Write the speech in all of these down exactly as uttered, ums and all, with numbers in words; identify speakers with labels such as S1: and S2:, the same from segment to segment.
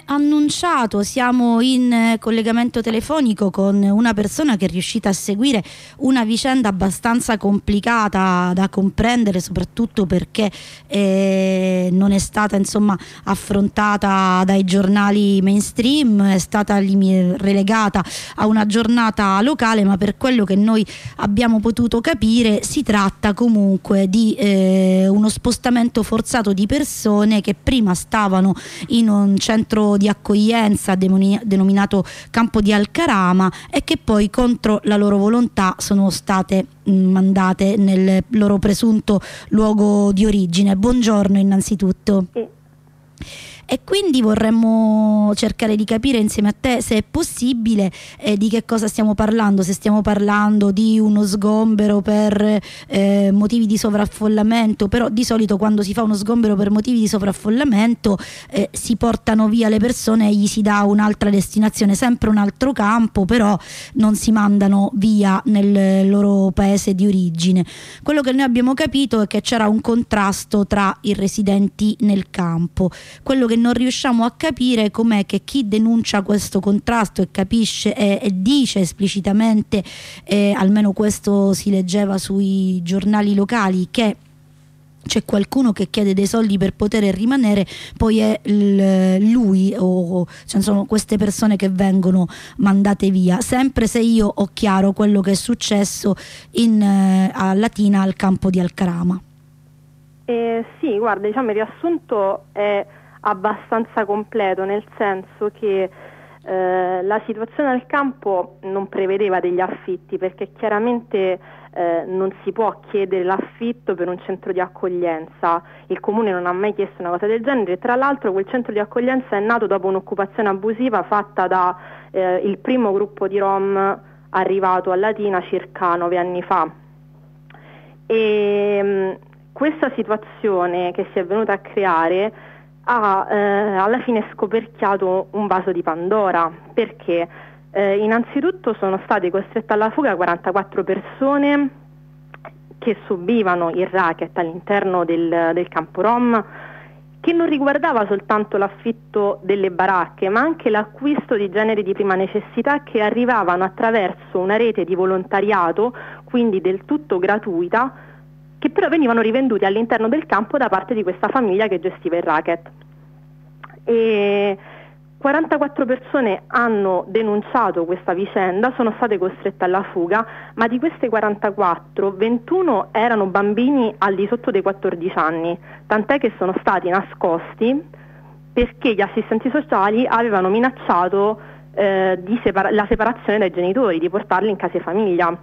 S1: annunciato siamo in eh, collegamento telefonico con una persona che è riuscita a seguire una vicenda abbastanza complicata da comprendere, soprattutto perché eh, non è stata insomma affrontata dai giornali mainstream, è stata lim- relegata a una giornata locale, ma per quello che noi abbiamo potuto capire si tratta comunque di eh, uno spostamento forzato di persone che prima stavano in un centro di accoglienza demoni- denominato Campo di Alcarama e che poi contro la loro volontà sono state mh, mandate nel loro presunto luogo di origine. Buongiorno innanzitutto. Sì. E quindi vorremmo cercare di capire insieme a te, se è possibile, eh, di che cosa stiamo parlando, se stiamo parlando di uno sgombero per eh, motivi di sovraffollamento, però di solito quando si fa uno sgombero per motivi di sovraffollamento eh, si portano via le persone e gli si dà un'altra destinazione, sempre un altro campo, però non si mandano via nel loro paese di origine. Quello che noi abbiamo capito è che c'era un contrasto tra i residenti nel campo. Quello che non riusciamo a capire com'è che chi denuncia questo contrasto e capisce e, e dice esplicitamente, eh, almeno questo si leggeva sui giornali locali, che c'è qualcuno che chiede dei soldi per poter rimanere, poi è il, lui o cioè sono queste persone che vengono mandate via, sempre se io ho chiaro quello che è successo in, eh, a Latina al campo di Alcarama.
S2: Eh, sì, guarda, diciamo il riassunto è abbastanza completo, nel senso che eh, la situazione al campo non prevedeva degli affitti, perché chiaramente eh, non si può chiedere l'affitto per un centro di accoglienza. Il comune non ha mai chiesto una cosa del genere e tra l'altro quel centro di accoglienza è nato dopo un'occupazione abusiva fatta da eh, il primo gruppo di Rom arrivato a Latina circa nove anni fa. E mh, questa situazione che si è venuta a creare ha eh, alla fine scoperchiato un vaso di Pandora, perché eh, innanzitutto sono state costrette alla fuga quarantaquattro persone che subivano il racket all'interno del, del campo Rom, che non riguardava soltanto l'affitto delle baracche, ma anche l'acquisto di generi di prima necessità che arrivavano attraverso una rete di volontariato, quindi del tutto gratuita, che però venivano rivenduti all'interno del campo da parte di questa famiglia che gestiva il racket. E quarantaquattro persone hanno denunciato questa vicenda, sono state costrette alla fuga, ma di queste quarantaquattro, ventuno erano bambini al di sotto dei quattordici anni, tant'è che sono stati nascosti perché gli assistenti sociali avevano minacciato eh, di separa- la separazione dai genitori, di portarli in case famiglia.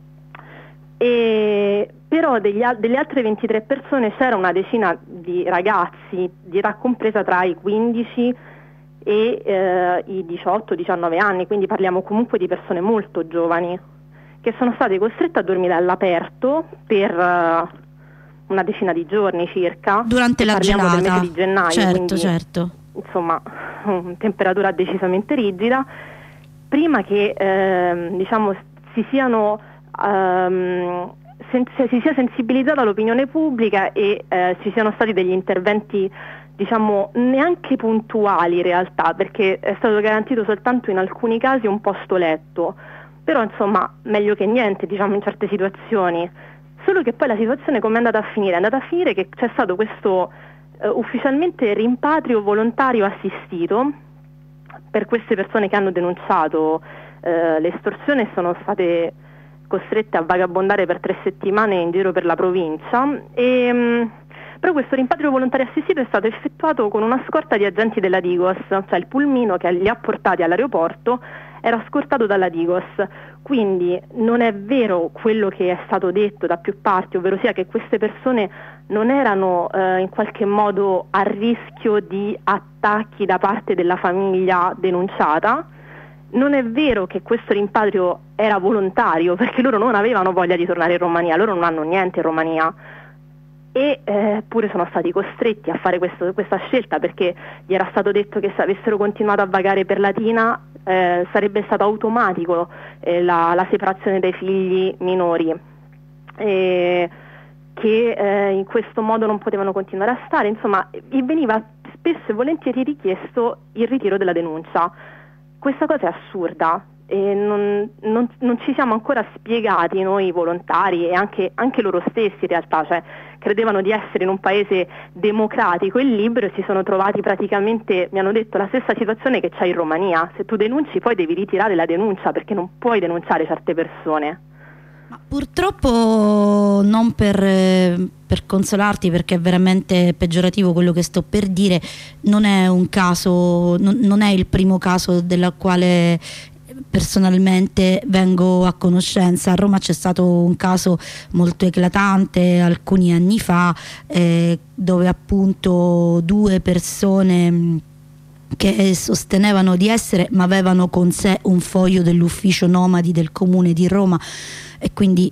S2: E però degli, delle altre ventitré persone c'era una decina di ragazzi di età compresa tra i quindici e eh, i diciotto diciannove anni, quindi parliamo comunque di persone molto giovani che sono state costrette a dormire all'aperto per uh, una decina di giorni circa,
S1: durante la
S2: parliamo
S1: gelata
S2: del mese di gennaio,
S1: certo,
S2: quindi,
S1: certo.
S2: insomma temperatura decisamente rigida, prima che eh, diciamo si siano um, sen- si sia sensibilizzata l'opinione pubblica e eh, ci siano stati degli interventi diciamo neanche puntuali in realtà, perché è stato garantito soltanto in alcuni casi un posto letto, però insomma meglio che niente diciamo in certe situazioni. Solo che poi la situazione come è andata a finire? È andata a finire che c'è stato questo eh, ufficialmente rimpatrio volontario assistito per queste persone che hanno denunciato eh, l'estorsione e sono state costrette a vagabondare per tre settimane in giro per la provincia. E, mh, però questo rimpatrio volontario assistito è stato effettuato con una scorta di agenti della Digos, cioè il pulmino che li ha portati all'aeroporto era scortato dalla Digos, quindi non è vero quello che è stato detto da più parti, ovvero sia che queste persone non erano eh, in qualche modo a rischio di attacchi da parte della famiglia denunciata. Non è vero che questo rimpatrio era volontario, perché loro non avevano voglia di tornare in Romania, loro non hanno niente in Romania, e eh, pure sono stati costretti a fare questo, questa scelta, perché gli era stato detto che se avessero continuato a vagare per Latina eh, sarebbe stato automatico eh, la, la separazione dai figli minori, e che eh, in questo modo non potevano continuare a stare, insomma veniva spesso e volentieri richiesto il ritiro della denuncia. Questa cosa è assurda e non, non, non ci siamo ancora spiegati noi volontari e anche, anche loro stessi in realtà, cioè credevano di essere in un paese democratico e libero e si sono trovati praticamente, mi hanno detto, la stessa situazione che c'è in Romania. Se tu denunci poi devi ritirare la denuncia perché non puoi denunciare certe persone.
S1: Ma purtroppo non per, per consolarti, perché è veramente peggiorativo quello che sto per dire, non è un caso, non, non è il primo caso della quale personalmente vengo a conoscenza. A Roma c'è stato un caso molto eclatante alcuni anni fa, eh, dove appunto due persone che sostenevano di essere, ma avevano con sé un foglio dell'ufficio nomadi del comune di Roma, e quindi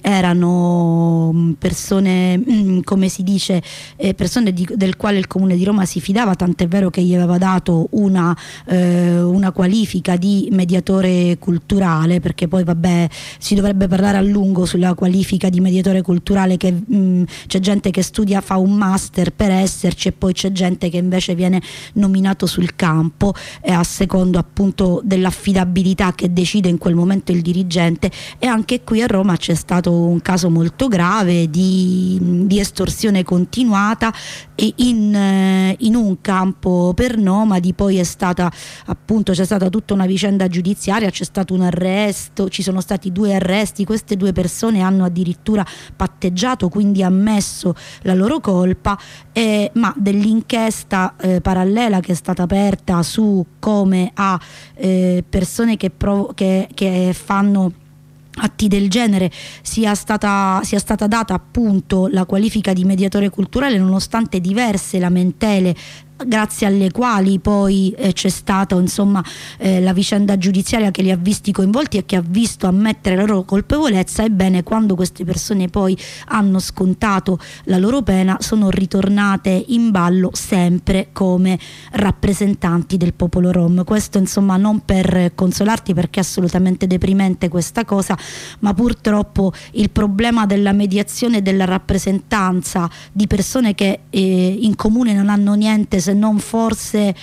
S1: erano persone, come si dice, eh, persone di, del quale il comune di Roma si fidava, tant'è vero che gli aveva dato una, eh, una qualifica di mediatore culturale, perché poi vabbè si dovrebbe parlare a lungo sulla qualifica di mediatore culturale, che c'è gente che studia, fa un master per esserci, e poi c'è gente che invece viene nominato sul campo, e a secondo appunto dell'affidabilità che decide in quel momento il dirigente. E anche qui a Roma c'è stato un caso molto grave di, di estorsione continuata e in, in un campo per nomadi. Poi è stata appunto, c'è stata tutta una vicenda giudiziaria, c'è stato un arresto, ci sono stati due arresti, queste due persone hanno addirittura patteggiato, quindi ammesso la loro colpa, eh, ma dell'inchiesta eh, parallela che è stata aperta su come a eh, persone che, provo- che, che fanno atti del genere sia stata, sia stata data appunto la qualifica di mediatore culturale, nonostante diverse lamentele grazie alle quali poi eh, c'è stata insomma eh, la vicenda giudiziaria che li ha visti coinvolti e che ha visto ammettere la loro colpevolezza. Ebbene, quando queste persone poi hanno scontato la loro pena, sono ritornate in ballo sempre come rappresentanti del popolo rom. Questo insomma non per consolarti, perché è assolutamente deprimente questa cosa, ma purtroppo il problema della mediazione e della rappresentanza di persone che eh, in comune non hanno niente se non forse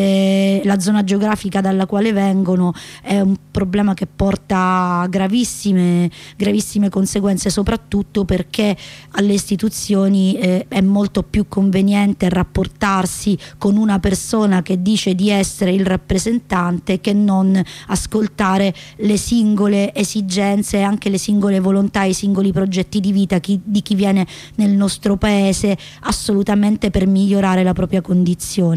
S1: eh, la zona geografica dalla quale vengono, è un problema che porta gravissime, gravissime conseguenze, soprattutto perché alle istituzioni eh, è molto più conveniente rapportarsi con una persona che dice di essere il rappresentante, che non ascoltare le singole esigenze e anche le singole volontà, i singoli progetti di vita chi, di chi viene nel nostro paese assolutamente per migliorare la propria condizione.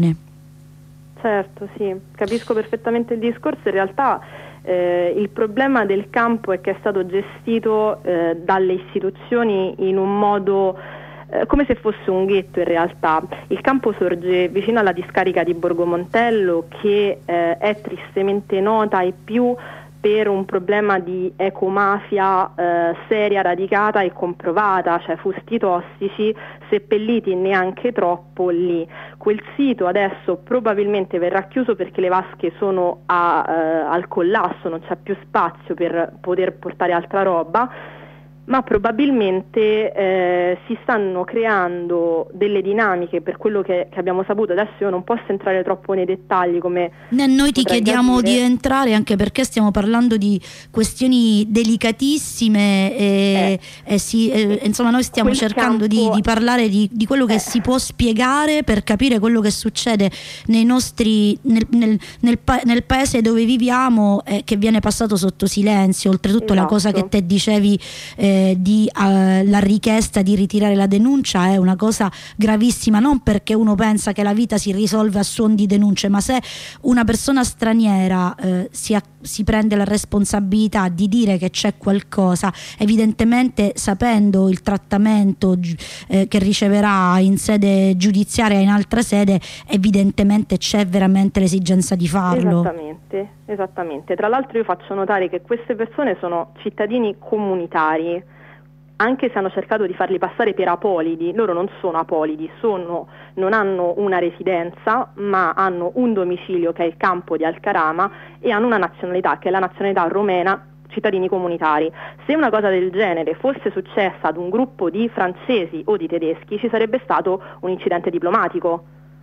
S2: Certo, sì, capisco perfettamente il discorso. In realtà eh, il problema del campo è che è stato gestito eh, dalle istituzioni in un modo eh, come se fosse un ghetto. In realtà il campo sorge vicino alla discarica di Borgo Montello, che eh, è tristemente nota ai più per un problema di ecomafia eh, seria, radicata e comprovata, cioè fusti tossici seppelliti neanche troppo lì. Quel sito adesso probabilmente verrà chiuso perché le vasche sono a, eh, al collasso, non c'è più spazio per poter portare altra roba, ma probabilmente eh, si stanno creando delle dinamiche, per quello che, che abbiamo saputo. Adesso io non posso entrare troppo nei dettagli, come
S1: né noi ti chiediamo
S2: dire.
S1: di entrare, anche perché stiamo parlando di questioni delicatissime e, eh, e si, eh, insomma noi stiamo
S2: Quel
S1: cercando
S2: campo...
S1: di, di parlare di, di quello che eh. si può spiegare per capire quello che succede nei nostri nel, nel, nel, pa- nel paese dove viviamo, e che viene passato sotto silenzio. Oltretutto, esatto, la cosa che te dicevi eh, di uh, la richiesta di ritirare la denuncia è una cosa gravissima, non perché uno pensa che la vita si risolve a suon di denunce, ma se una persona straniera eh, si, si prende la responsabilità di dire che c'è qualcosa, evidentemente sapendo il trattamento eh, che riceverà in sede giudiziaria, in altra sede, evidentemente c'è veramente l'esigenza di farlo.
S2: Esattamente, esattamente. Tra l'altro io faccio notare che queste persone sono cittadini comunitari, anche se hanno cercato di farli passare per apolidi. Loro non sono apolidi, sono, non hanno una residenza, ma hanno un domicilio che è il campo di Alcarama e hanno una nazionalità che è la nazionalità romena, cittadini comunitari. Se una cosa del genere fosse successa ad un gruppo di francesi o di tedeschi, ci sarebbe stato un incidente diplomatico.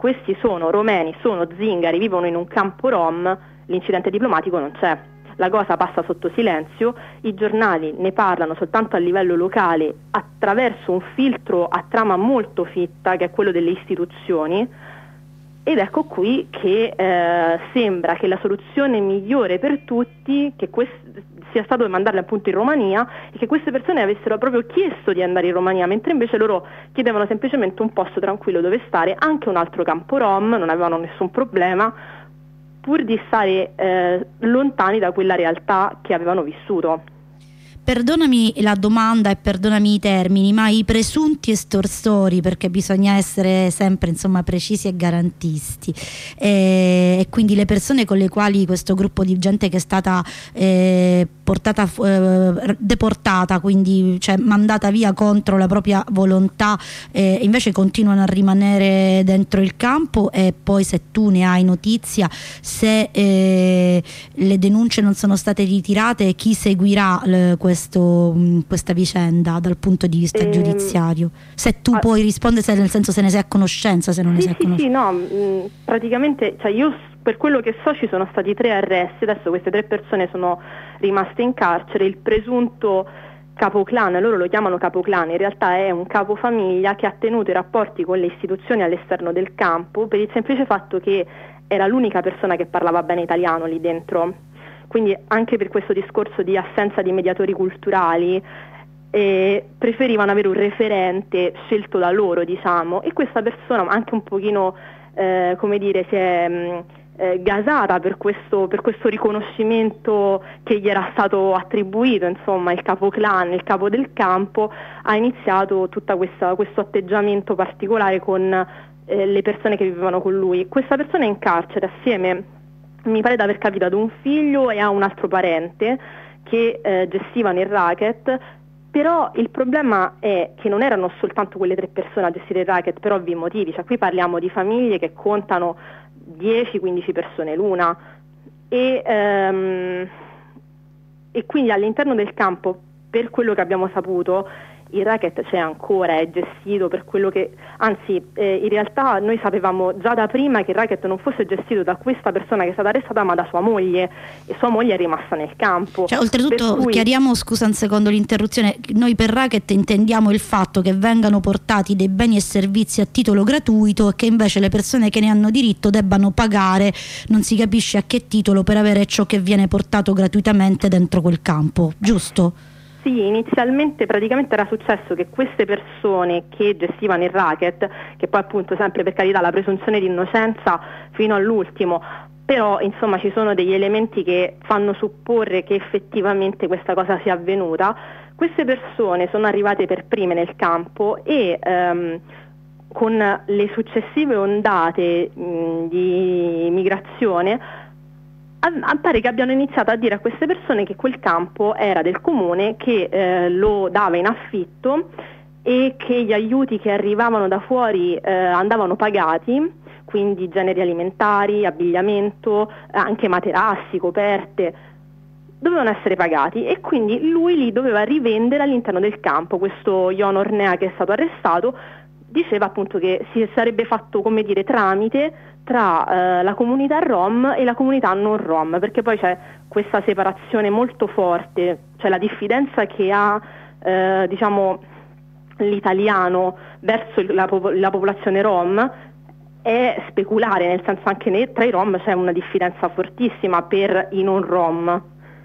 S2: questi sono romeni, sono zingari, vivono in un campo rom, l'incidente diplomatico non c'è. La cosa passa sotto silenzio, i giornali ne parlano soltanto a livello locale attraverso un filtro a trama molto fitta, che è quello delle istituzioni, ed ecco qui che eh, sembra che la soluzione migliore per tutti che quest- sia stato mandarli appunto in Romania e che queste persone avessero proprio chiesto di andare in Romania, mentre invece loro chiedevano semplicemente un posto tranquillo dove stare, anche un altro campo rom, non avevano nessun problema, pur di stare eh, lontani da quella realtà che avevano vissuto.
S1: Perdonami la domanda e perdonami i termini, ma i presunti estorsori, perché bisogna essere sempre insomma precisi e garantisti, e, e quindi le persone con le quali questo gruppo di gente che è stata eh, portata eh, deportata, quindi cioè mandata via contro la propria volontà, eh, invece continuano a rimanere dentro il campo, e poi se tu ne hai notizia, se eh, le denunce non sono state ritirate, chi seguirà le, questo, questa vicenda dal punto di vista ehm, giudiziario? Se tu ah, puoi rispondere, se, nel senso se ne sei a conoscenza, se non
S2: sì,
S1: ne sei a
S2: sì,
S1: conoscenza.
S2: sì, no, mh, praticamente, cioè io per quello che so ci sono stati tre arresti, adesso queste tre persone sono rimaste in carcere, il presunto capoclan, loro lo chiamano capoclan, in realtà è un capofamiglia che ha tenuto i rapporti con le istituzioni all'esterno del campo per il semplice fatto che era l'unica persona che parlava bene italiano lì dentro. Quindi anche per questo discorso di assenza di mediatori culturali eh, preferivano avere un referente scelto da loro, diciamo, e questa persona anche un pochino, eh, come dire, si è mh, eh, gasata per questo, per questo riconoscimento che gli era stato attribuito, insomma, il capoclan, il capo del campo, ha iniziato tutto questo atteggiamento particolare con eh, le persone che vivevano con lui. Questa persona è in carcere assieme, mi pare di aver capito, ad un figlio e a un altro parente che eh, gestivano il racket, però il problema è che non erano soltanto quelle tre persone a gestire il racket per ovvi motivi, cioè qui parliamo di famiglie che contano dieci quindici persone l'una e, ehm, e quindi all'interno del campo, per quello che abbiamo saputo, il racket c'è ancora, è gestito per quello che, anzi eh, in realtà noi sapevamo già da prima che il racket non fosse gestito da questa persona che è stata arrestata, ma da sua moglie, e sua moglie è rimasta nel campo.
S1: Cioè, oltretutto
S2: cui...
S1: chiariamo, scusa un secondo l'interruzione, noi per racket intendiamo il fatto che vengano portati dei beni e servizi a titolo gratuito e che invece le persone che ne hanno diritto debbano pagare non si capisce a che titolo per avere ciò che viene portato gratuitamente dentro quel campo, giusto?
S2: Sì, inizialmente praticamente era successo che queste persone che gestivano il racket, che poi appunto sempre per carità la presunzione di innocenza fino all'ultimo, però insomma ci sono degli elementi che fanno supporre che effettivamente questa cosa sia avvenuta, queste persone sono arrivate per prime nel campo e ehm, con le successive ondate mh, di migrazione pare che abbiano iniziato a dire a queste persone che quel campo era del comune, che eh, lo dava in affitto e che gli aiuti che arrivavano da fuori eh, andavano pagati, quindi generi alimentari, abbigliamento, anche materassi, coperte, dovevano essere pagati, e quindi lui li doveva rivendere all'interno del campo. Questo Ion Ornea, che è stato arrestato, diceva appunto che si sarebbe fatto, come dire, tramite tra eh, la comunità rom e la comunità non rom, perché poi c'è questa separazione molto forte, cioè la diffidenza che ha eh, diciamo l'italiano verso la, pop- la popolazione rom è speculare, nel senso anche ne- tra i rom c'è una diffidenza fortissima per i non rom,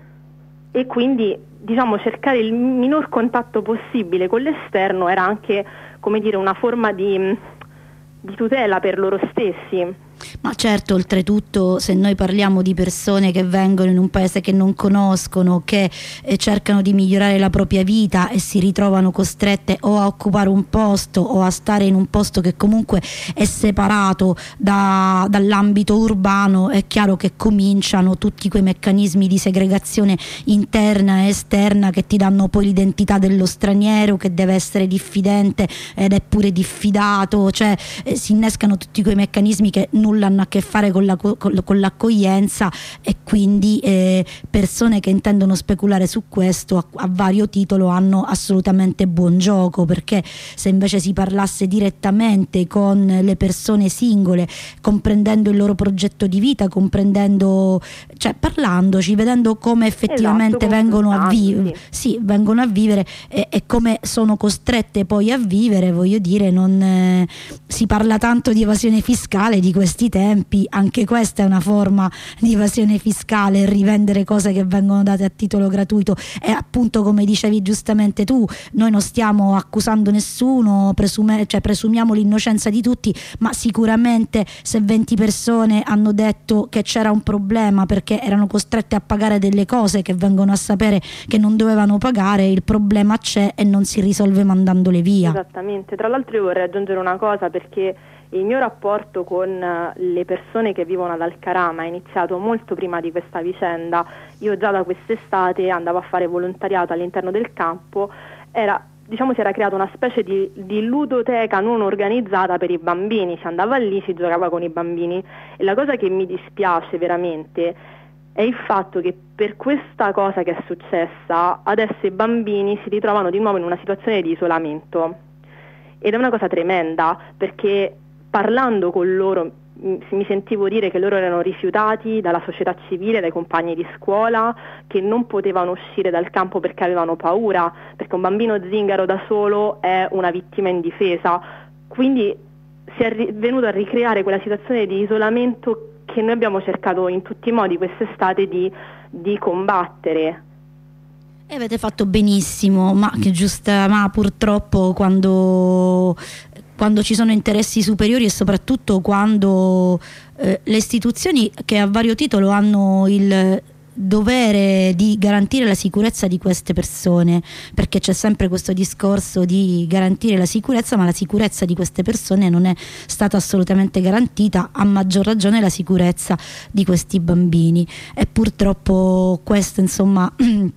S2: e quindi diciamo cercare il minor contatto possibile con l'esterno era anche, come dire, una forma di, di tutela per loro stessi.
S1: Ma certo, oltretutto, se noi parliamo di persone che vengono in un paese che non conoscono, che eh, cercano di migliorare la propria vita e si ritrovano costrette o a occupare un posto o a stare in un posto che comunque è separato da, dall'ambito urbano, è chiaro che cominciano tutti quei meccanismi di segregazione interna e esterna che ti danno poi l'identità dello straniero, che deve essere diffidente ed è pure diffidato, cioè eh, si innescano tutti quei meccanismi che nulla nulla hanno a che fare con, la, con, con l'accoglienza, e quindi eh, persone che intendono speculare su questo a, a vario titolo hanno assolutamente buon gioco, perché se invece si parlasse direttamente con le persone singole, comprendendo il loro progetto di vita, comprendendo, cioè parlandoci, vedendo come effettivamente esatto, vengono a vivere, sì, vengono a vivere e, e come sono costrette poi a vivere, voglio dire, non eh, si parla tanto di evasione fiscale di questi tempi, anche questa è una forma di evasione fiscale, rivendere cose che vengono date a titolo gratuito. E appunto, come dicevi giustamente tu, noi non stiamo accusando nessuno, presume, cioè presumiamo l'innocenza di tutti, ma sicuramente se venti persone hanno detto che c'era un problema perché erano costrette a pagare delle cose che vengono a sapere che non dovevano pagare, il problema c'è e non si risolve mandandole via.
S2: Esattamente. Tra l'altro io vorrei aggiungere una cosa, perché il mio rapporto con le persone che vivono ad Alcarama è iniziato molto prima di questa vicenda. Io già da quest'estate andavo a fare volontariato all'interno del campo, era, diciamo, si era creata una specie di, di ludoteca non organizzata per i bambini, si andava lì, si giocava con i bambini, e la cosa che mi dispiace veramente è il fatto che per questa cosa che è successa adesso i bambini si ritrovano di nuovo in una situazione di isolamento, ed è una cosa tremenda, perché parlando con loro mi sentivo dire che loro erano rifiutati dalla società civile, dai compagni di scuola, che non potevano uscire dal campo perché avevano paura, perché un bambino zingaro da solo è una vittima indifesa. Quindi si è venuto a ricreare quella situazione di isolamento che noi abbiamo cercato in tutti i modi quest'estate di, di combattere.
S1: E avete fatto benissimo, ma, che giusta, ma purtroppo quando, quando ci sono interessi superiori, e soprattutto quando eh, le istituzioni che a vario titolo hanno il dovere di garantire la sicurezza di queste persone, perché c'è sempre questo discorso di garantire la sicurezza, ma la sicurezza di queste persone non è stata assolutamente garantita, a maggior ragione la sicurezza di questi bambini. E purtroppo questo, insomma,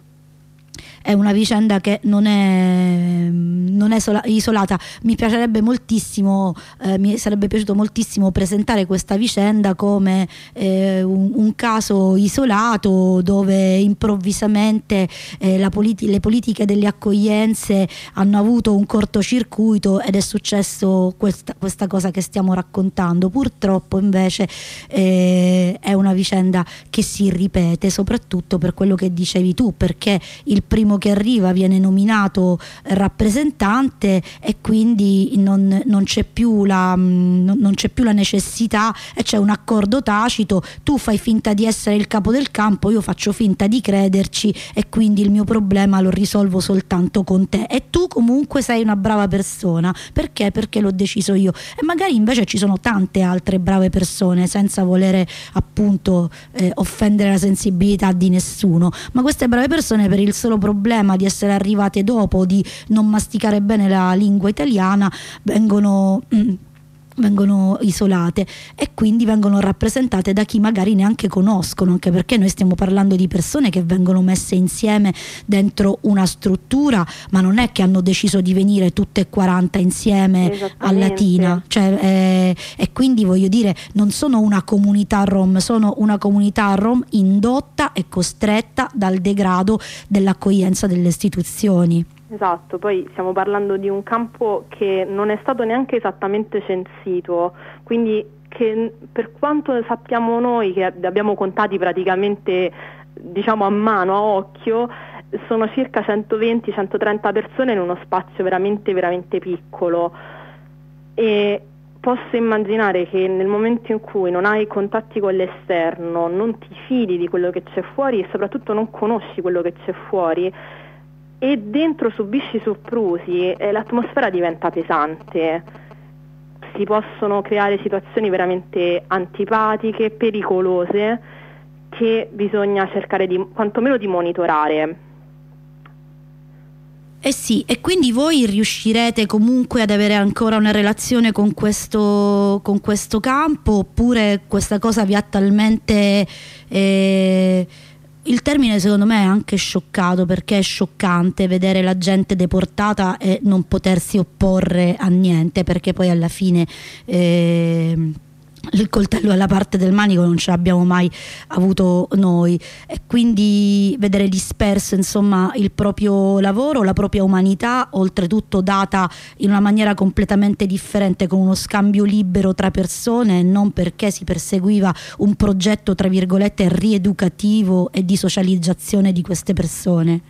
S1: è una vicenda che non è, non è sola, isolata. Mi piacerebbe moltissimo, eh, mi sarebbe piaciuto moltissimo presentare questa vicenda come eh, un, un caso isolato, dove improvvisamente eh, la politi- le politiche delle accoglienze hanno avuto un cortocircuito ed è successo questa, questa cosa che stiamo raccontando. Purtroppo invece eh, è una vicenda che si ripete, soprattutto per quello che dicevi tu, perché il primo che arriva viene nominato rappresentante e quindi non, non c'è più la non c'è più la necessità, e c'è un accordo tacito: tu fai finta di essere il capo del campo, io faccio finta di crederci, e quindi il mio problema lo risolvo soltanto con te, e tu comunque sei una brava persona, perché? Perché l'ho deciso io. E magari invece ci sono tante altre brave persone, senza volere appunto eh, offendere la sensibilità di nessuno, ma queste brave persone, per il solo problema di essere arrivate dopo, di non masticare bene la lingua italiana, vengono mm, vengono isolate e quindi vengono rappresentate da chi magari neanche conoscono, anche perché noi stiamo parlando di persone che vengono messe insieme dentro una struttura, ma non è che hanno deciso di venire tutte e quaranta insieme a Latina, cioè, eh, e quindi voglio dire, non sono una comunità rom, sono una comunità rom indotta e costretta dal degrado dell'accoglienza delle istituzioni.
S2: Esatto, poi stiamo parlando di un campo che non è stato neanche esattamente censito, quindi che per quanto sappiamo noi, che abbiamo contati praticamente, diciamo, a mano, a occhio, sono circa centoventi centotrenta persone in uno spazio veramente veramente piccolo, e posso immaginare che nel momento in cui non hai contatti con l'esterno, non ti fidi di quello che c'è fuori e soprattutto non conosci quello che c'è fuori, e dentro subisci soprusi, eh, l'atmosfera diventa pesante, si possono creare situazioni veramente antipatiche, pericolose, che bisogna cercare di quantomeno di monitorare.
S1: Eh sì, e quindi voi riuscirete comunque ad avere ancora una relazione con questo, con questo campo, oppure questa cosa vi ha talmente... Eh, il termine secondo me è anche scioccato, perché è scioccante vedere la gente deportata e non potersi opporre a niente, perché poi alla fine eh, il coltello alla parte del manico non ce l'abbiamo mai avuto noi, e quindi vedere disperso insomma il proprio lavoro, la propria umanità, oltretutto data in una maniera completamente differente, con uno scambio libero tra persone, e non perché si perseguiva un progetto tra virgolette rieducativo e di socializzazione di queste persone.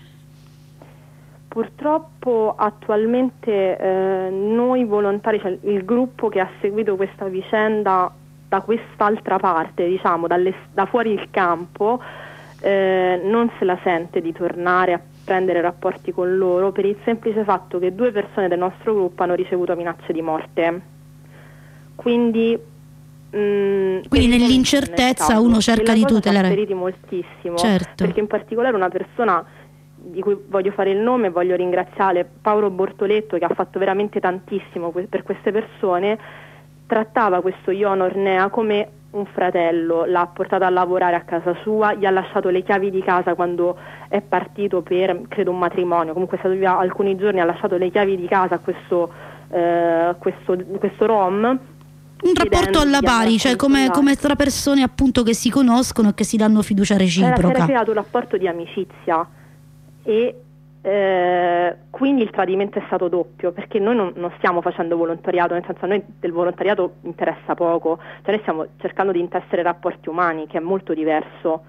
S2: Purtroppo attualmente eh, noi volontari, cioè il gruppo che ha seguito questa vicenda da quest'altra parte, diciamo, dalle, da fuori il campo, eh, non se la sente di tornare a prendere rapporti con loro, per il semplice fatto che due persone del nostro gruppo hanno ricevuto minacce di morte. Quindi, mh,
S1: Quindi nell'incertezza nel uno cerca di tutelare.
S2: Ci ha feriti moltissimo,
S1: certo.
S2: Perché in particolare una persona di cui voglio fare il nome e voglio ringraziare, Paolo Bortoletto, che ha fatto veramente tantissimo per queste persone, trattava questo Ion Ornea come un fratello, l'ha portato a lavorare a casa sua, gli ha lasciato le chiavi di casa quando è partito per, credo, un matrimonio, comunque è stato via alcuni giorni, ha lasciato le chiavi di casa a questo, eh, questo, questo rom.
S1: Un rapporto alla pari, cioè come, come tra persone appunto che si conoscono e che si danno fiducia reciproca.
S2: Era, si era creato un rapporto di amicizia e Eh, quindi il tradimento è stato doppio, perché noi non, non stiamo facendo volontariato, nel senso, a noi del volontariato interessa poco, cioè noi stiamo cercando di intessere rapporti umani, che è molto diverso,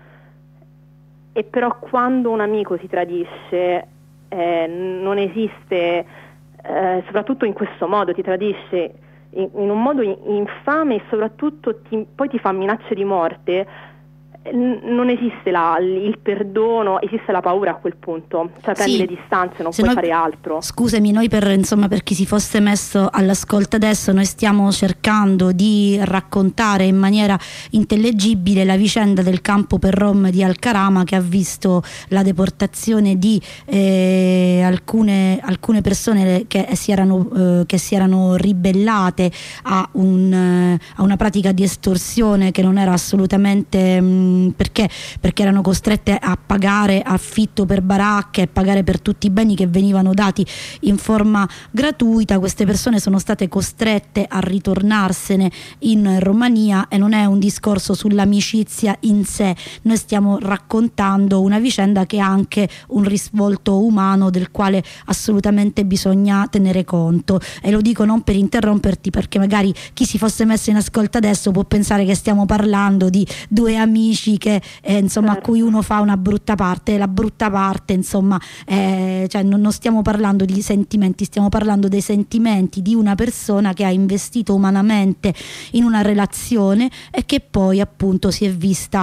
S2: e però quando un amico ti tradisce eh, non esiste, eh, soprattutto in questo modo, ti tradisce in, in un modo infame e soprattutto ti, poi ti fa minacce di morte. Non esiste la, il perdono, esiste la paura a quel punto, cioè prendi
S1: sì,
S2: le distanze, non
S1: se
S2: puoi
S1: noi,
S2: fare altro.
S1: Scusami, noi per, insomma, per chi si fosse messo all'ascolto adesso, noi stiamo cercando di raccontare in maniera intellegibile la vicenda del campo per rom di Al-Karama, che ha visto la deportazione di eh, alcune, alcune persone che si erano, eh, che si erano ribellate a, un, eh, a una pratica di estorsione che non era assolutamente mh, Perché, perché erano costrette a pagare affitto per baracche, a pagare per tutti i beni che venivano dati in forma gratuita. Queste persone sono state costrette a ritornarsene in Romania, e non è un discorso sull'amicizia in sé, noi stiamo raccontando una vicenda che ha anche un risvolto umano del quale assolutamente bisogna tenere conto, e lo dico non per interromperti, perché magari chi si fosse messo in ascolto adesso può pensare che stiamo parlando di due amici che eh, insomma certo. a cui uno fa una brutta parte, la brutta parte insomma eh, cioè non, non stiamo parlando di sentimenti, stiamo parlando dei sentimenti di una persona che ha investito umanamente in una relazione e che poi appunto si è vista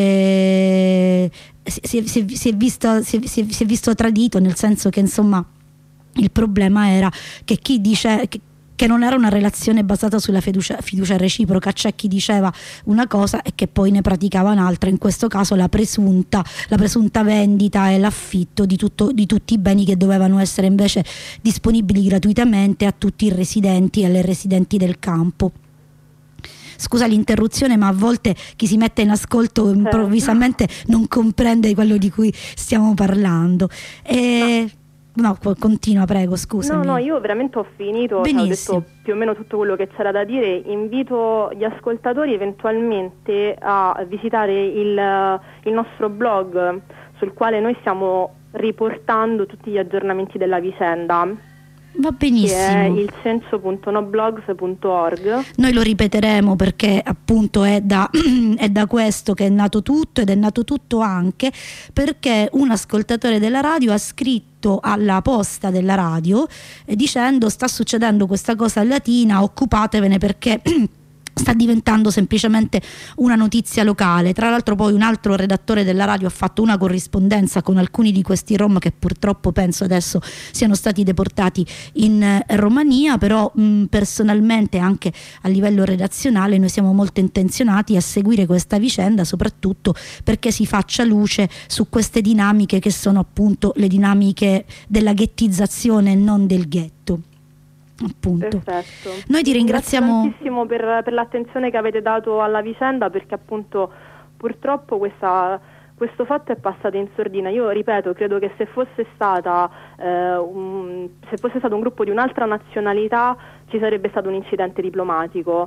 S1: eh, si, si, si, si è visto si è, si, è, si è visto tradito, nel senso che insomma il problema era che chi dice che, che non era una relazione basata sulla fiducia, fiducia reciproca, c'è chi diceva una cosa e che poi ne praticava un'altra, in questo caso la presunta, la presunta vendita e l'affitto di, tutto, di tutti i beni che dovevano essere invece disponibili gratuitamente a tutti i residenti e alle residenti del campo. Scusa l'interruzione, ma a volte chi si mette in ascolto improvvisamente non comprende quello di cui stiamo parlando. E... No. No, continua, prego, scusami.
S2: No, no, io veramente ho finito, cioè, ho detto più o meno tutto quello che c'era da dire. Invito gli ascoltatori eventualmente a visitare il, il nostro blog, sul quale noi stiamo riportando tutti gli aggiornamenti della vicenda.
S1: Va benissimo.
S2: Che è il censo punto noblogs punto org.
S1: Noi lo ripeteremo perché appunto è da, è da questo che è nato tutto, ed è nato tutto anche perché un ascoltatore della radio ha scritto alla posta della radio eh, dicendo: sta succedendo questa cosa a Latina, occupatevene perché sta diventando semplicemente una notizia locale. Tra l'altro poi un altro redattore della radio ha fatto una corrispondenza con alcuni di questi rom che purtroppo penso adesso siano stati deportati in eh, Romania, però mh, personalmente anche a livello redazionale noi siamo molto intenzionati a seguire questa vicenda, soprattutto perché si faccia luce su queste dinamiche che sono appunto le dinamiche della ghettizzazione e non del ghetto. Appunto.
S2: Perfetto.
S1: Noi ti ringraziamo
S2: tantissimo per, per l'attenzione che avete dato alla vicenda, perché appunto purtroppo questa, questo fatto è passato in sordina. Io ripeto, credo che se fosse stata eh, un, se fosse stato un gruppo di un'altra nazionalità ci sarebbe stato un incidente diplomatico.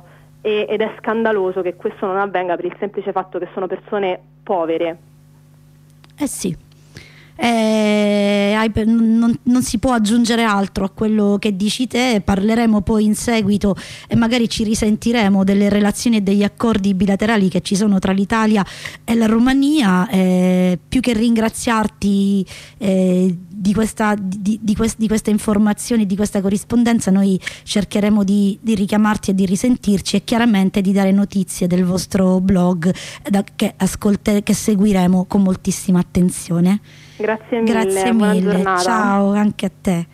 S2: e, ed è scandaloso che questo non avvenga per il semplice fatto che sono persone povere.
S1: Eh sì. Eh, non, non si può aggiungere altro a quello che dici te. Parleremo poi in seguito e magari ci risentiremo delle relazioni e degli accordi bilaterali che ci sono tra l'Italia e la Romania. Eh, più che ringraziarti eh, di questa, di, di, quest, di queste informazioni, di questa corrispondenza, noi cercheremo di, di richiamarti e di risentirci, e chiaramente di dare notizie del vostro blog da, che, ascolte, che seguiremo con moltissima attenzione.
S2: Grazie mille,
S1: Grazie
S2: buona
S1: mille.
S2: giornata.
S1: Ciao anche a te.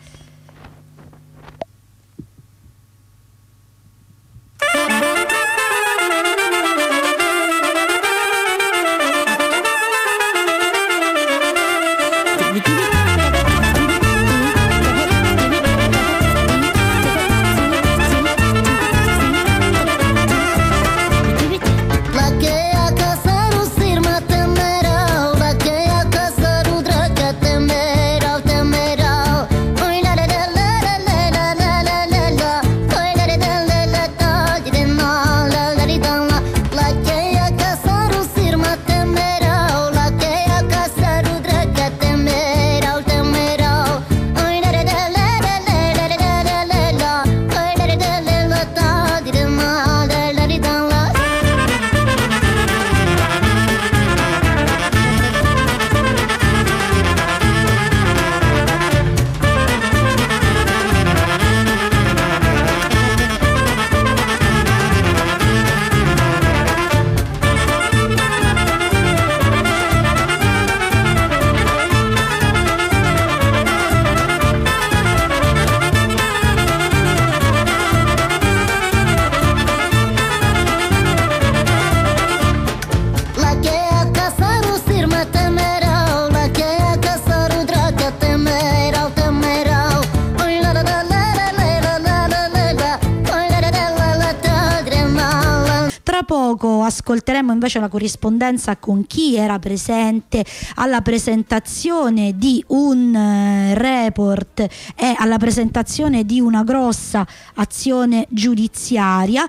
S1: Ascolteremo invece la corrispondenza con chi era presente alla presentazione di un eh, report e alla presentazione di una grossa azione giudiziaria,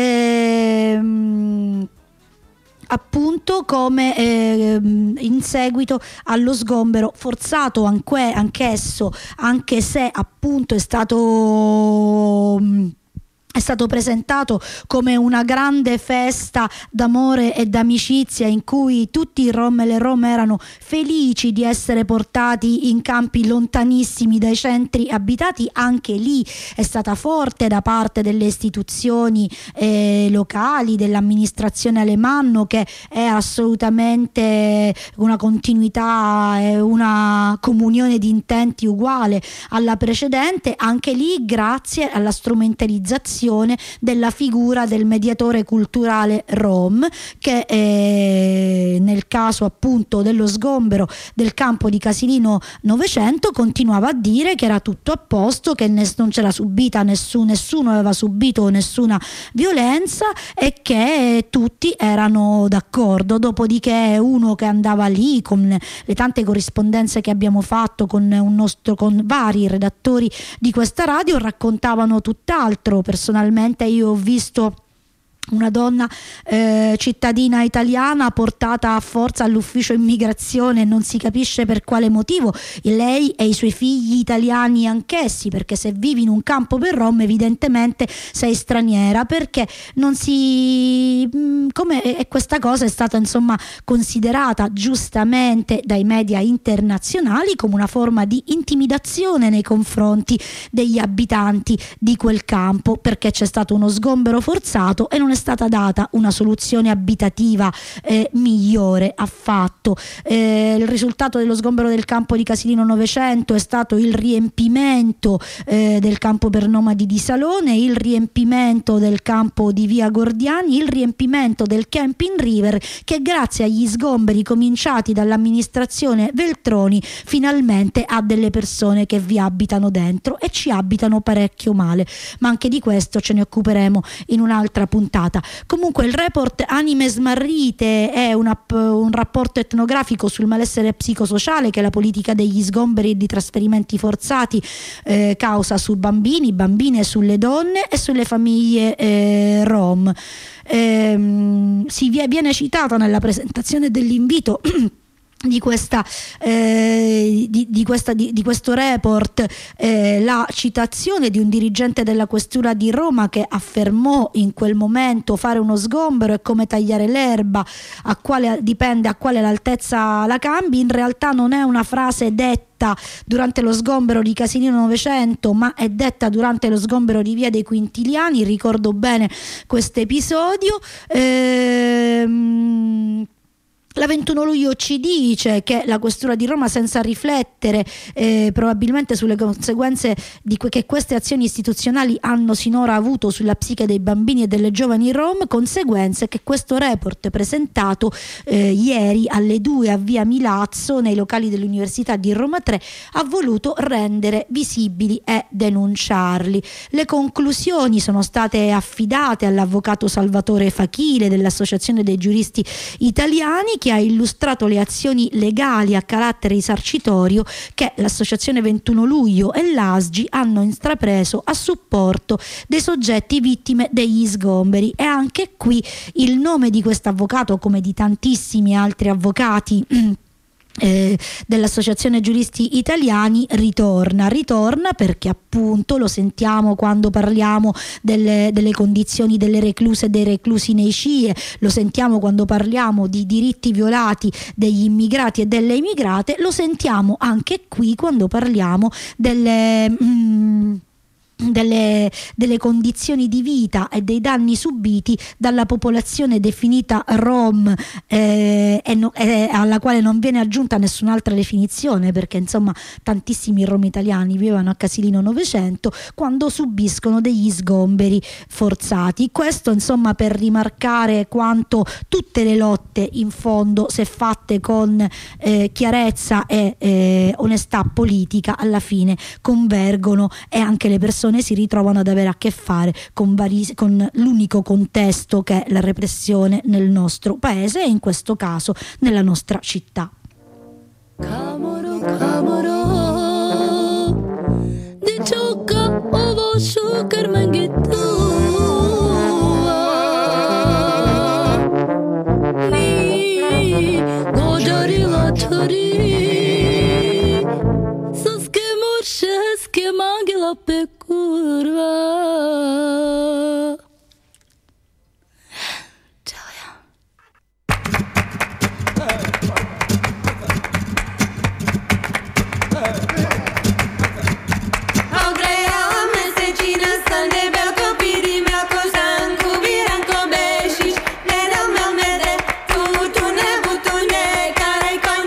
S1: ehm, appunto come eh, in seguito allo sgombero forzato anche, anch'esso, anche se appunto è stato è stato presentato come una grande festa d'amore e d'amicizia in cui tutti i rom e le rom erano felici di essere portati in campi lontanissimi dai centri abitati. Anche lì è stata forte da parte delle istituzioni eh, locali, dell'amministrazione Alemanno, che è assolutamente una continuità e una comunione di intenti uguale alla precedente, anche lì grazie alla strumentalizzazione della figura del mediatore culturale rom, che eh, nel caso appunto dello sgombero del campo di Casilino novecento continuava a dire che era tutto a posto, che ness- non c'era subita nessun, nessuno aveva subito nessuna violenza e che tutti erano d'accordo. Dopodiché uno che andava lì, con le tante corrispondenze che abbiamo fatto con un nostro con vari redattori di questa radio, raccontavano tutt'altro. Personalmente io ho visto una donna eh, cittadina italiana portata a forza all'ufficio immigrazione, non si capisce per quale motivo, lei e i suoi figli italiani anch'essi, perché se vivi in un campo per rom evidentemente sei straniera, perché non si come e questa cosa è stata insomma considerata giustamente dai media internazionali come una forma di intimidazione nei confronti degli abitanti di quel campo, perché c'è stato uno sgombero forzato e non è stata data una soluzione abitativa eh, migliore affatto. Eh, il risultato dello sgombero del campo di Casilino novecento è stato il riempimento eh, del campo per nomadi di Salone, il riempimento del campo di Via Gordiani, il riempimento del Camping River, che grazie agli sgomberi cominciati dall'amministrazione Veltroni finalmente ha delle persone che vi abitano dentro e ci abitano parecchio male, ma anche di questo ce ne occuperemo in un'altra puntata puntata. Comunque il report Anime smarrite è una, un rapporto etnografico sul malessere psicosociale che la politica degli sgomberi e di trasferimenti forzati eh, causa su bambini, bambine, sulle donne e sulle famiglie eh, rom. Ehm, si viene citata nella presentazione dell'invito di questa eh, di, di questa di, di questo report eh, la citazione di un dirigente della questura di Roma che affermò in quel momento: fare uno sgombero è come tagliare l'erba, a quale dipende a quale l'altezza la cambi. In realtà non è una frase detta durante lo sgombero di Casilino Novecento, ma è detta durante lo sgombero di Via dei Quintiliani. Ricordo bene questo episodio. ehm La ventuno luglio ci dice che la questura di Roma, senza riflettere eh, probabilmente sulle conseguenze di que- che queste azioni istituzionali hanno sinora avuto sulla psiche dei bambini e delle giovani rom, conseguenze che questo report presentato eh, ieri alle due a Via Milazzo nei locali dell'Università di Roma tre ha voluto rendere visibili e denunciarli. Le conclusioni sono state affidate all'avvocato Salvatore Fachile dell'Associazione dei Giuristi Italiani, che ha illustrato le azioni legali a carattere risarcitorio che l'Associazione ventuno luglio e l'A S G I hanno intrapreso a supporto dei soggetti vittime degli sgomberi. E anche qui il nome di questo avvocato, come di tantissimi altri avvocati Eh, dell'Associazione Giuristi Italiani, ritorna ritorna perché appunto lo sentiamo quando parliamo delle, delle condizioni delle recluse e dei reclusi nei C I E, lo sentiamo quando parliamo di diritti violati degli immigrati e delle immigrate, lo sentiamo anche qui quando parliamo delle mm, Delle, delle condizioni di vita e dei danni subiti dalla popolazione definita rom eh, e, no, e alla quale non viene aggiunta nessun'altra definizione, perché insomma tantissimi rom italiani vivevano a Casilino Novecento quando subiscono degli sgomberi forzati. Questo insomma per rimarcare quanto tutte le lotte in fondo, se fatte con eh, chiarezza e eh, onestà politica, alla fine convergono e anche le persone si ritrovano ad avere a che fare con, vari, con l'unico contesto che è la repressione nel nostro paese e in questo caso nella nostra città. Camoro, camoro, di ciocca ovo sugar manghetto, ni gojari latari, saske morshes ke mangela pe kurva.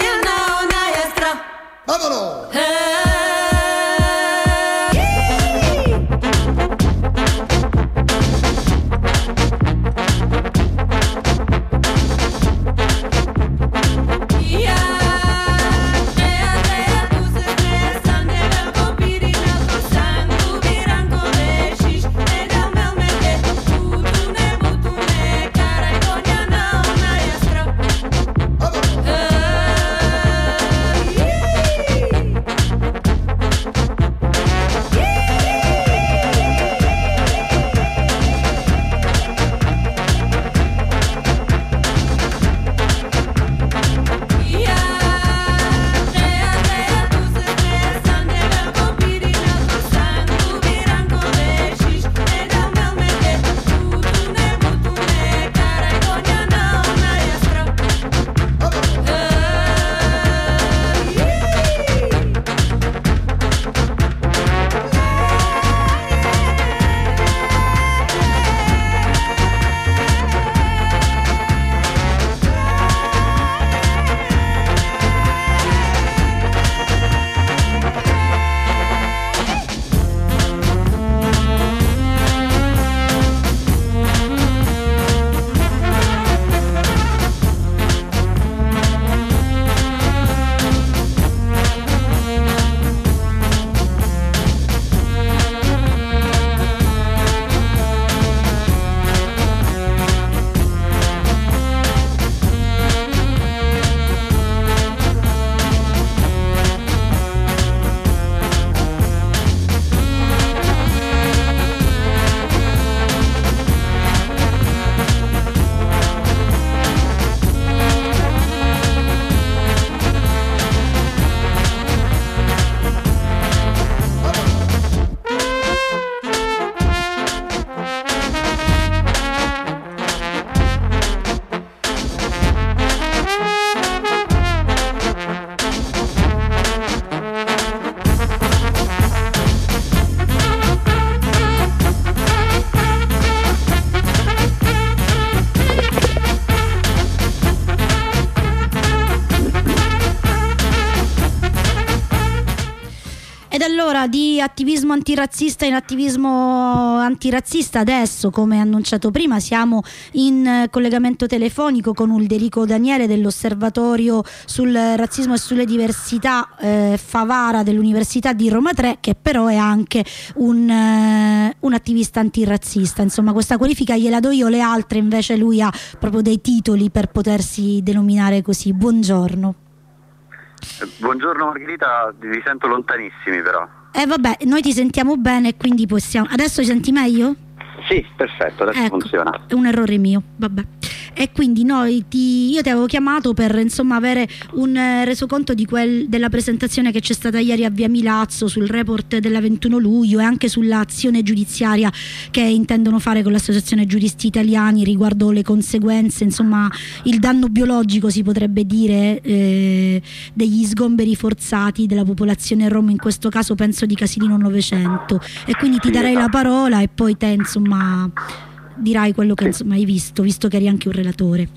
S3: Vámonos.
S1: Hey. allora di attivismo antirazzista in attivismo antirazzista, adesso, come annunciato prima, siamo in collegamento telefonico con Ulderico Daniele dell'Osservatorio sul razzismo e sulle diversità eh, Favara dell'Università di Roma tre, che però è anche un, eh, un attivista antirazzista. Insomma, questa qualifica gliela do io, le altre invece lui ha proprio dei titoli per potersi denominare così. Buongiorno.
S3: Buongiorno Margherita, vi sento lontanissimi però.
S1: Eh vabbè, noi ti sentiamo bene e quindi possiamo... Adesso ti senti meglio?
S3: Sì, perfetto, adesso
S1: ecco,
S3: funziona.
S1: È un errore mio, vabbè. E quindi noi ti, io ti avevo chiamato per insomma avere un eh, resoconto di quel, della presentazione che c'è stata ieri a Via Milazzo sul report della ventuno luglio e anche sull'azione giudiziaria che intendono fare con l'Associazione Giuristi Italiani riguardo le conseguenze, insomma il danno biologico si potrebbe dire eh, degli sgomberi forzati della popolazione rom, in questo caso penso di Casilino novecento, e quindi ti darei la parola e poi te insomma dirai quello che insomma hai visto, visto che eri anche un relatore.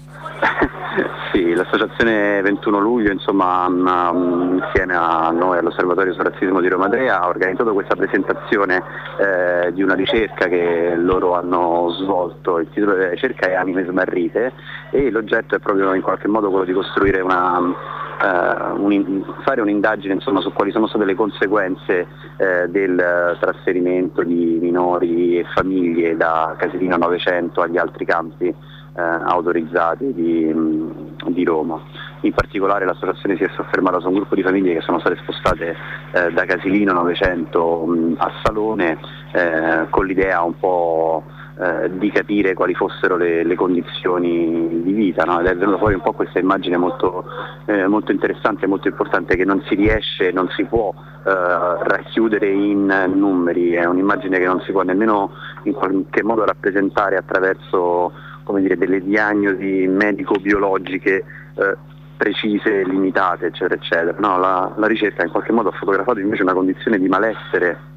S3: Sì, l'associazione ventuno luglio, insomma, insieme a noi all'Osservatorio sul razzismo di Roma tre ha organizzato questa presentazione eh, di una ricerca che loro hanno svolto. Il titolo della ricerca è Anime smarrite e l'oggetto è proprio in qualche modo quello di costruire una Uh, un, fare un'indagine insomma su quali sono state le conseguenze uh, del trasferimento di minori e famiglie da Casilino novecento agli altri campi uh, autorizzati di, um, di Roma. In particolare l'associazione si è soffermata su un gruppo di famiglie che sono state spostate uh, da Casilino novecento um, a Salone uh, con l'idea un po' Eh, di capire quali fossero le, le condizioni di vita, no? Ed è venuta fuori un po' questa immagine molto, eh, molto interessante e molto importante, che non si riesce, non si può eh, racchiudere in numeri, è un'immagine che non si può nemmeno in qualche modo rappresentare attraverso, come dire, delle diagnosi medico-biologiche eh, precise, limitate, eccetera, eccetera. No, la, la ricerca in qualche modo ha fotografato invece una condizione di malessere,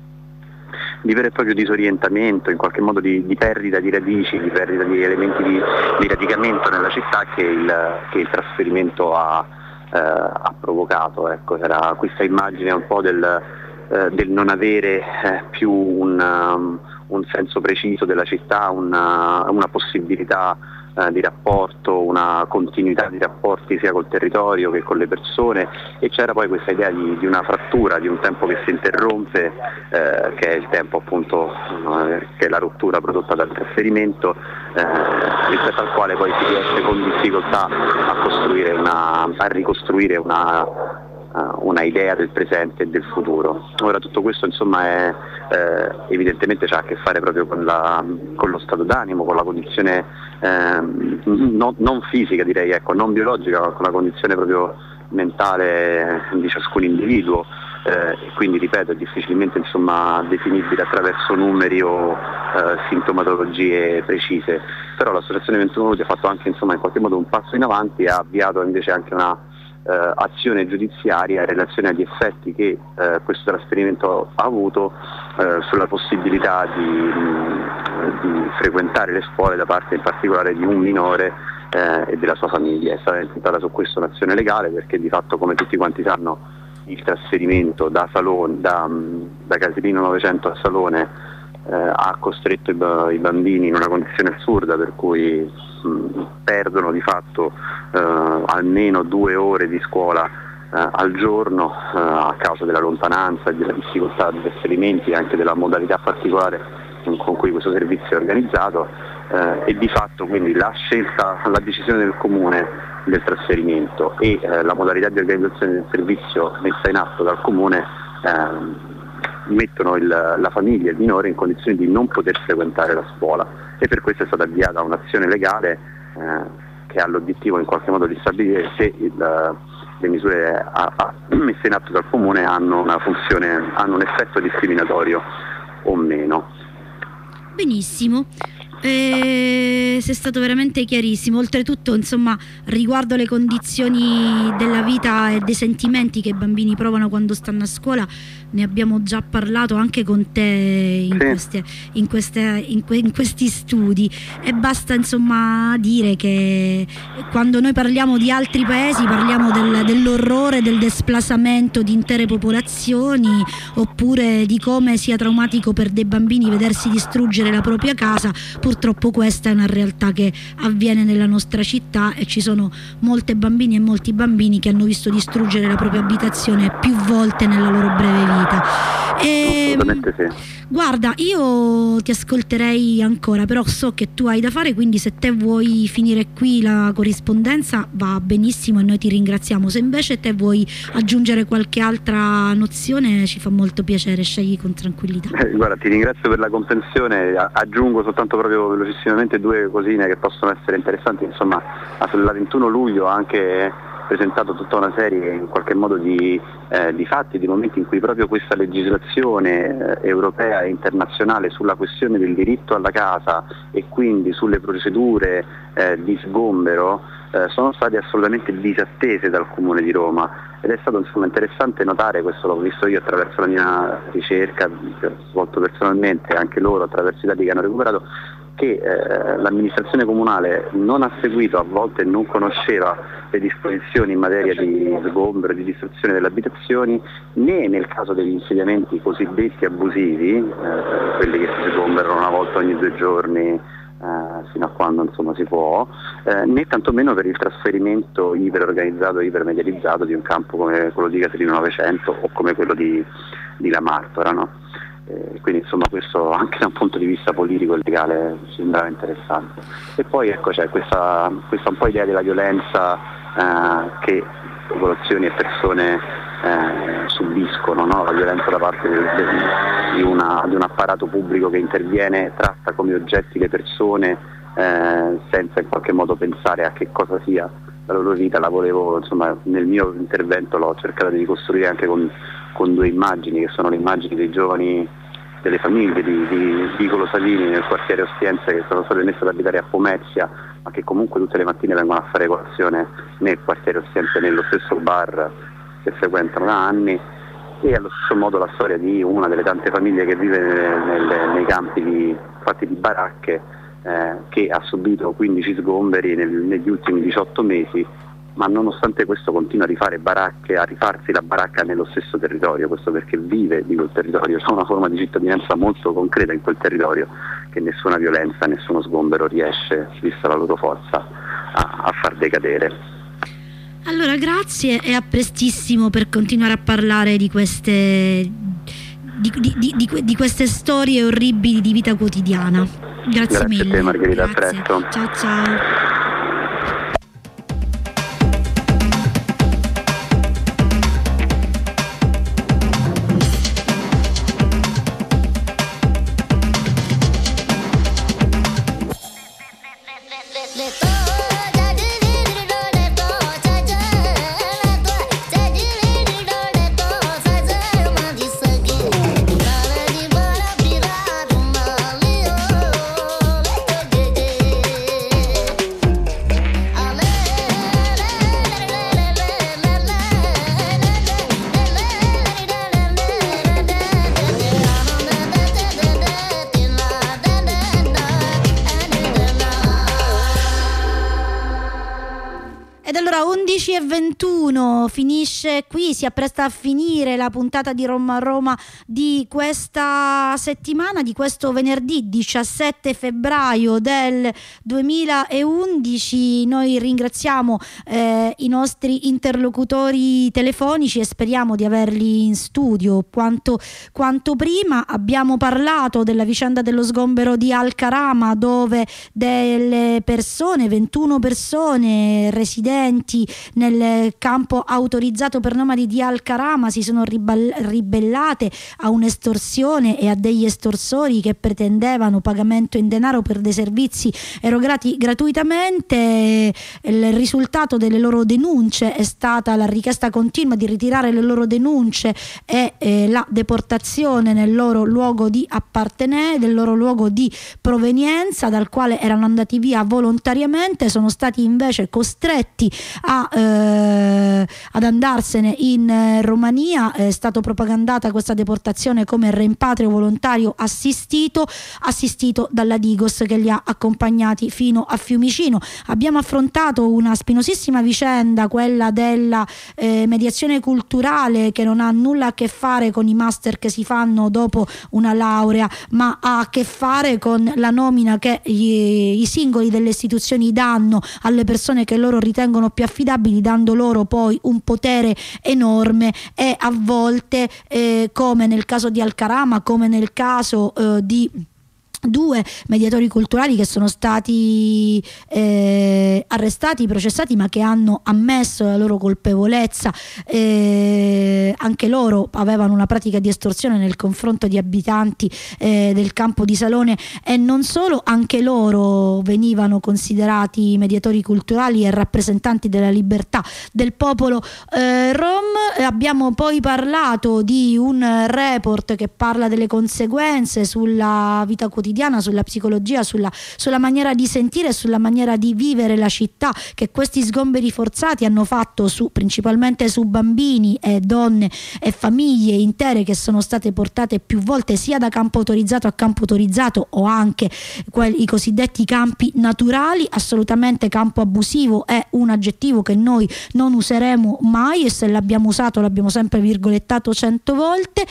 S3: di vero e proprio disorientamento, in qualche modo di, di perdita di radici, di perdita di elementi di, di radicamento nella città che il, che il trasferimento ha, eh, ha provocato. Ecco, era questa immagine un po' del, eh, del non avere eh, più un, um, un senso preciso della città, una, una possibilità eh, di rapporto, una continuità di rapporti sia col territorio che con le persone, e c'era poi questa idea di, di una frattura, di un tempo che si interrompe, eh, che è il tempo appunto eh, che è la rottura prodotta dal trasferimento, eh, rispetto al quale poi si riesce con difficoltà a costruire una, a ricostruire una Uh, una idea del presente e del futuro. Ora tutto questo insomma è, eh, evidentemente c'ha a che fare proprio con, la, con lo stato d'animo, con la condizione eh, non, non fisica, direi, ecco, non biologica, ma con la condizione proprio mentale di ciascun individuo, eh, e quindi ripeto è difficilmente insomma definibile attraverso numeri o eh, sintomatologie precise. Però l'associazione ventuno luglio ha fatto anche insomma in qualche modo un passo in avanti e ha avviato invece anche una Uh, azione giudiziaria in relazione agli effetti che uh, questo trasferimento ha avuto uh, sulla possibilità di, mh, di frequentare le scuole da parte in particolare di un minore uh, e della sua famiglia. È stata intentata su questo un'azione legale perché di fatto, come tutti quanti sanno, il trasferimento da, Salone, da, da Casilino novecento a Salone Uh, ha costretto i, i bambini in una condizione assurda, per cui mh, perdono di fatto uh, almeno due ore di scuola uh, al giorno uh, a causa della lontananza e della difficoltà dei trasferimenti e anche della modalità particolare con cui questo servizio è organizzato, uh, e di fatto quindi la scelta, la decisione del comune del trasferimento e uh, la modalità di organizzazione del servizio messa in atto dal comune uh, mettono il, la famiglia e il minore in condizioni di non poter frequentare la scuola, e per questo è stata avviata un'azione legale eh, che ha l'obiettivo in qualche modo di stabilire se il, le misure a, a, messe in atto dal comune hanno una funzione, hanno un effetto discriminatorio o meno.
S1: Benissimo. Eh, sei stato veramente chiarissimo. Oltretutto, insomma, riguardo le condizioni della vita e dei sentimenti che i bambini provano quando stanno a scuola, ne abbiamo già parlato anche con te in, sì. queste, in, queste, in, que, in questi studi, e basta insomma dire che quando noi parliamo di altri paesi parliamo del, dell'orrore del desplazamento di intere popolazioni, oppure di come sia traumatico per dei bambini vedersi distruggere la propria casa. Purtroppo questa è una realtà che avviene nella nostra città, e ci sono molte bambini e molti bambini che hanno visto distruggere la propria abitazione più volte nella loro breve vita. E,
S3: assolutamente sì.
S1: Guarda, io ti ascolterei ancora, però so che tu hai da fare, quindi se te vuoi finire qui la corrispondenza va benissimo e noi ti ringraziamo. Se invece te vuoi aggiungere qualche altra nozione, ci fa molto piacere, scegli con tranquillità.
S3: Eh, guarda, ti ringrazio per la comprensione, aggiungo soltanto proprio velocissimamente due cosine che possono essere interessanti. Insomma, sulla ventuno luglio anche presentato tutta una serie in qualche modo di, eh, di fatti, di momenti in cui proprio questa legislazione eh, europea e internazionale sulla questione del diritto alla casa e quindi sulle procedure eh, di sgombero eh, sono state assolutamente disattese dal Comune di Roma, ed è stato insomma interessante notare, questo l'ho visto io attraverso la mia ricerca che ho svolto personalmente, anche loro attraverso i dati che hanno recuperato, che eh, l'amministrazione comunale non ha seguito, a volte non conosceva le disposizioni in materia di sgombero e di distruzione delle abitazioni, né nel caso degli insediamenti cosiddetti abusivi, eh, quelli che si sgomberano una volta ogni due giorni, eh, fino a quando insomma si può, eh, né tantomeno per il trasferimento iperorganizzato e ipermedializzato di un campo come quello di Caterino Novecento o come quello di, di La Martora, no? Eh, quindi insomma questo anche da un punto di vista politico e legale ci sembrava interessante. E poi ecco c'è questa, questa un po' idea della violenza eh, che popolazioni e persone eh, subiscono, no? La violenza da parte del, del, di, una, di un apparato pubblico che interviene, tratta come oggetti le persone eh, senza in qualche modo pensare a che cosa sia la loro vita. La volevo, insomma, nel mio intervento l'ho cercato di ricostruire anche con, con due immagini, che sono le immagini dei giovani, delle famiglie di, di Vicolo Savini nel quartiere Ostiense, che sono state messe ad abitare a Pomezia, ma che comunque tutte le mattine vengono a fare colazione nel quartiere Ostiense, nello stesso bar che frequentano da anni, e allo stesso modo la storia di una delle tante famiglie che vive nel, nei campi di, fatti di baracche, eh, che ha subito quindici sgomberi nel, negli ultimi diciotto mesi, ma nonostante questo continua a rifare baracche, a rifarsi la baracca nello stesso territorio. Questo perché vive di quel territorio, c'è una forma di cittadinanza molto concreta in quel territorio che nessuna violenza, nessuno sgombero riesce, vista la loro forza, a, a far decadere.
S1: Allora grazie e a prestissimo per continuare a parlare di queste, di, di, di, di, di queste storie orribili di vita quotidiana. Grazie,
S3: Grazie
S1: mille.
S3: a te Margherita,
S1: Grazie.
S3: a presto.
S1: Ciao ciao. undici e ventuno finisce qui, si appresta a finire la puntata di Roma a Roma di questa settimana, di questo venerdì diciassette febbraio del duemilaundici. Noi ringraziamo eh, i nostri interlocutori telefonici e speriamo di averli in studio quanto, quanto prima. Abbiamo parlato della vicenda dello sgombero di Alcarama, dove delle persone, ventuno persone residenti nel nel campo autorizzato per nomadi di Al-Karama si sono ribell- ribellate a un'estorsione e a degli estorsori che pretendevano pagamento in denaro per dei servizi erogati gratuitamente. Il risultato delle loro denunce è stata la richiesta continua di ritirare le loro denunce e eh, la deportazione nel loro luogo di appartenenza, del loro luogo di provenienza, dal quale erano andati via volontariamente. Sono stati invece costretti a, eh, ad andarsene in eh, Romania. È stato propagandata questa deportazione come rimpatrio volontario assistito assistito dalla Digos, che li ha accompagnati fino a Fiumicino. Abbiamo affrontato una spinosissima vicenda, quella della eh, mediazione culturale, che non ha nulla a che fare con i master che si fanno dopo una laurea, ma ha a che fare con la nomina che gli, i singoli delle istituzioni danno alle persone che loro ritengono più affidabili, dando loro poi un potere enorme, e a volte eh, come nel caso di Al-Karama, come nel caso eh, di due mediatori culturali che sono stati eh, arrestati, processati, ma che hanno ammesso la loro colpevolezza. Eh, anche loro avevano una pratica di estorsione nei confronti di abitanti eh, del campo di Salone, e non solo, anche loro venivano considerati mediatori culturali e rappresentanti della libertà del popolo eh, rom. Abbiamo poi parlato di un report che parla delle conseguenze sulla vita quotidiana, sulla psicologia, sulla, sulla maniera di sentire e sulla maniera di vivere la città, che questi sgomberi forzati hanno fatto su, principalmente su bambini e donne e famiglie intere che sono state portate più volte sia da campo autorizzato a campo autorizzato, o anche quelli, i cosiddetti campi naturali. Assolutamente campo abusivo è un aggettivo che noi non useremo mai, e se l'abbiamo usato l'abbiamo sempre virgolettato cento volte.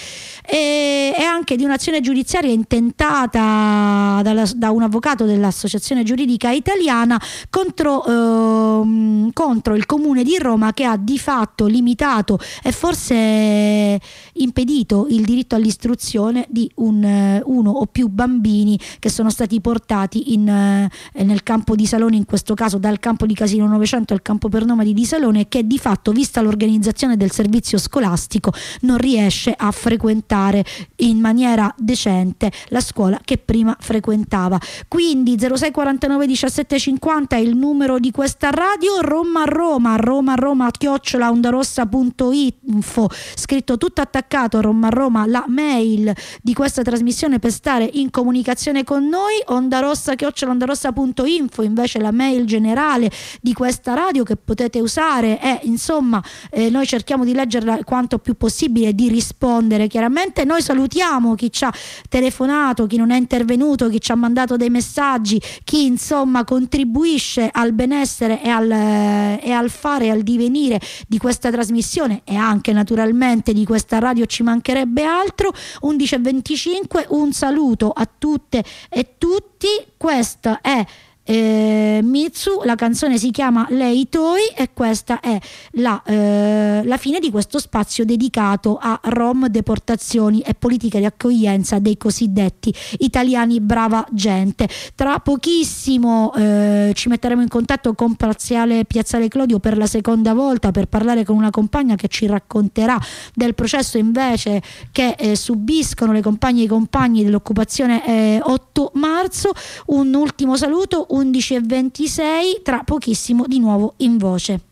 S1: E, e anche di un'azione giudiziaria intentata Dalla, da un avvocato dell'Associazione Giuridica Italiana contro, ehm, contro il Comune di Roma, che ha di fatto limitato e forse impedito il diritto all'istruzione di un, uno o più bambini che sono stati portati in, eh, nel campo di Salone, in questo caso dal campo di Casino Novecento al campo per nomadi di Salone, che di fatto, vista l'organizzazione del servizio scolastico, non riesce a frequentare in maniera decente la scuola che prima frequentava. Quindi zero sei quarantanove diciassette cinquanta è il numero di questa radio. Roma Roma Roma Roma chiocciola ondarossa punto info, scritto tutto attaccato, Roma Roma, la mail di questa trasmissione per stare in comunicazione con noi. Ondarossa chiocciola ondarossa punto info invece la mail generale di questa radio, che potete usare, e insomma eh, noi cerchiamo di leggerla quanto più possibile e di rispondere chiaramente. Noi salutiamo chi ci ha telefonato, chi non è intervenuto, chi ci ha mandato dei messaggi, chi insomma contribuisce al benessere e al, eh, e al fare e al divenire di questa trasmissione, e anche naturalmente di questa radio, ci mancherebbe altro. undici e venticinque, un saluto a tutte e tutti. Questa è Eh, Mitsu, la canzone si chiama Lei Toi, e questa è la, eh, la fine di questo spazio dedicato a Rom, deportazioni e politiche di accoglienza dei cosiddetti italiani brava gente. Tra pochissimo eh, ci metteremo in contatto con Piazzale, Piazzale Clodio per la seconda volta, per parlare con una compagna che ci racconterà del processo invece che eh, subiscono le compagne e i compagni dell'occupazione eh, otto marzo. Un ultimo saluto, undici e ventisei, tra pochissimo di nuovo in voce.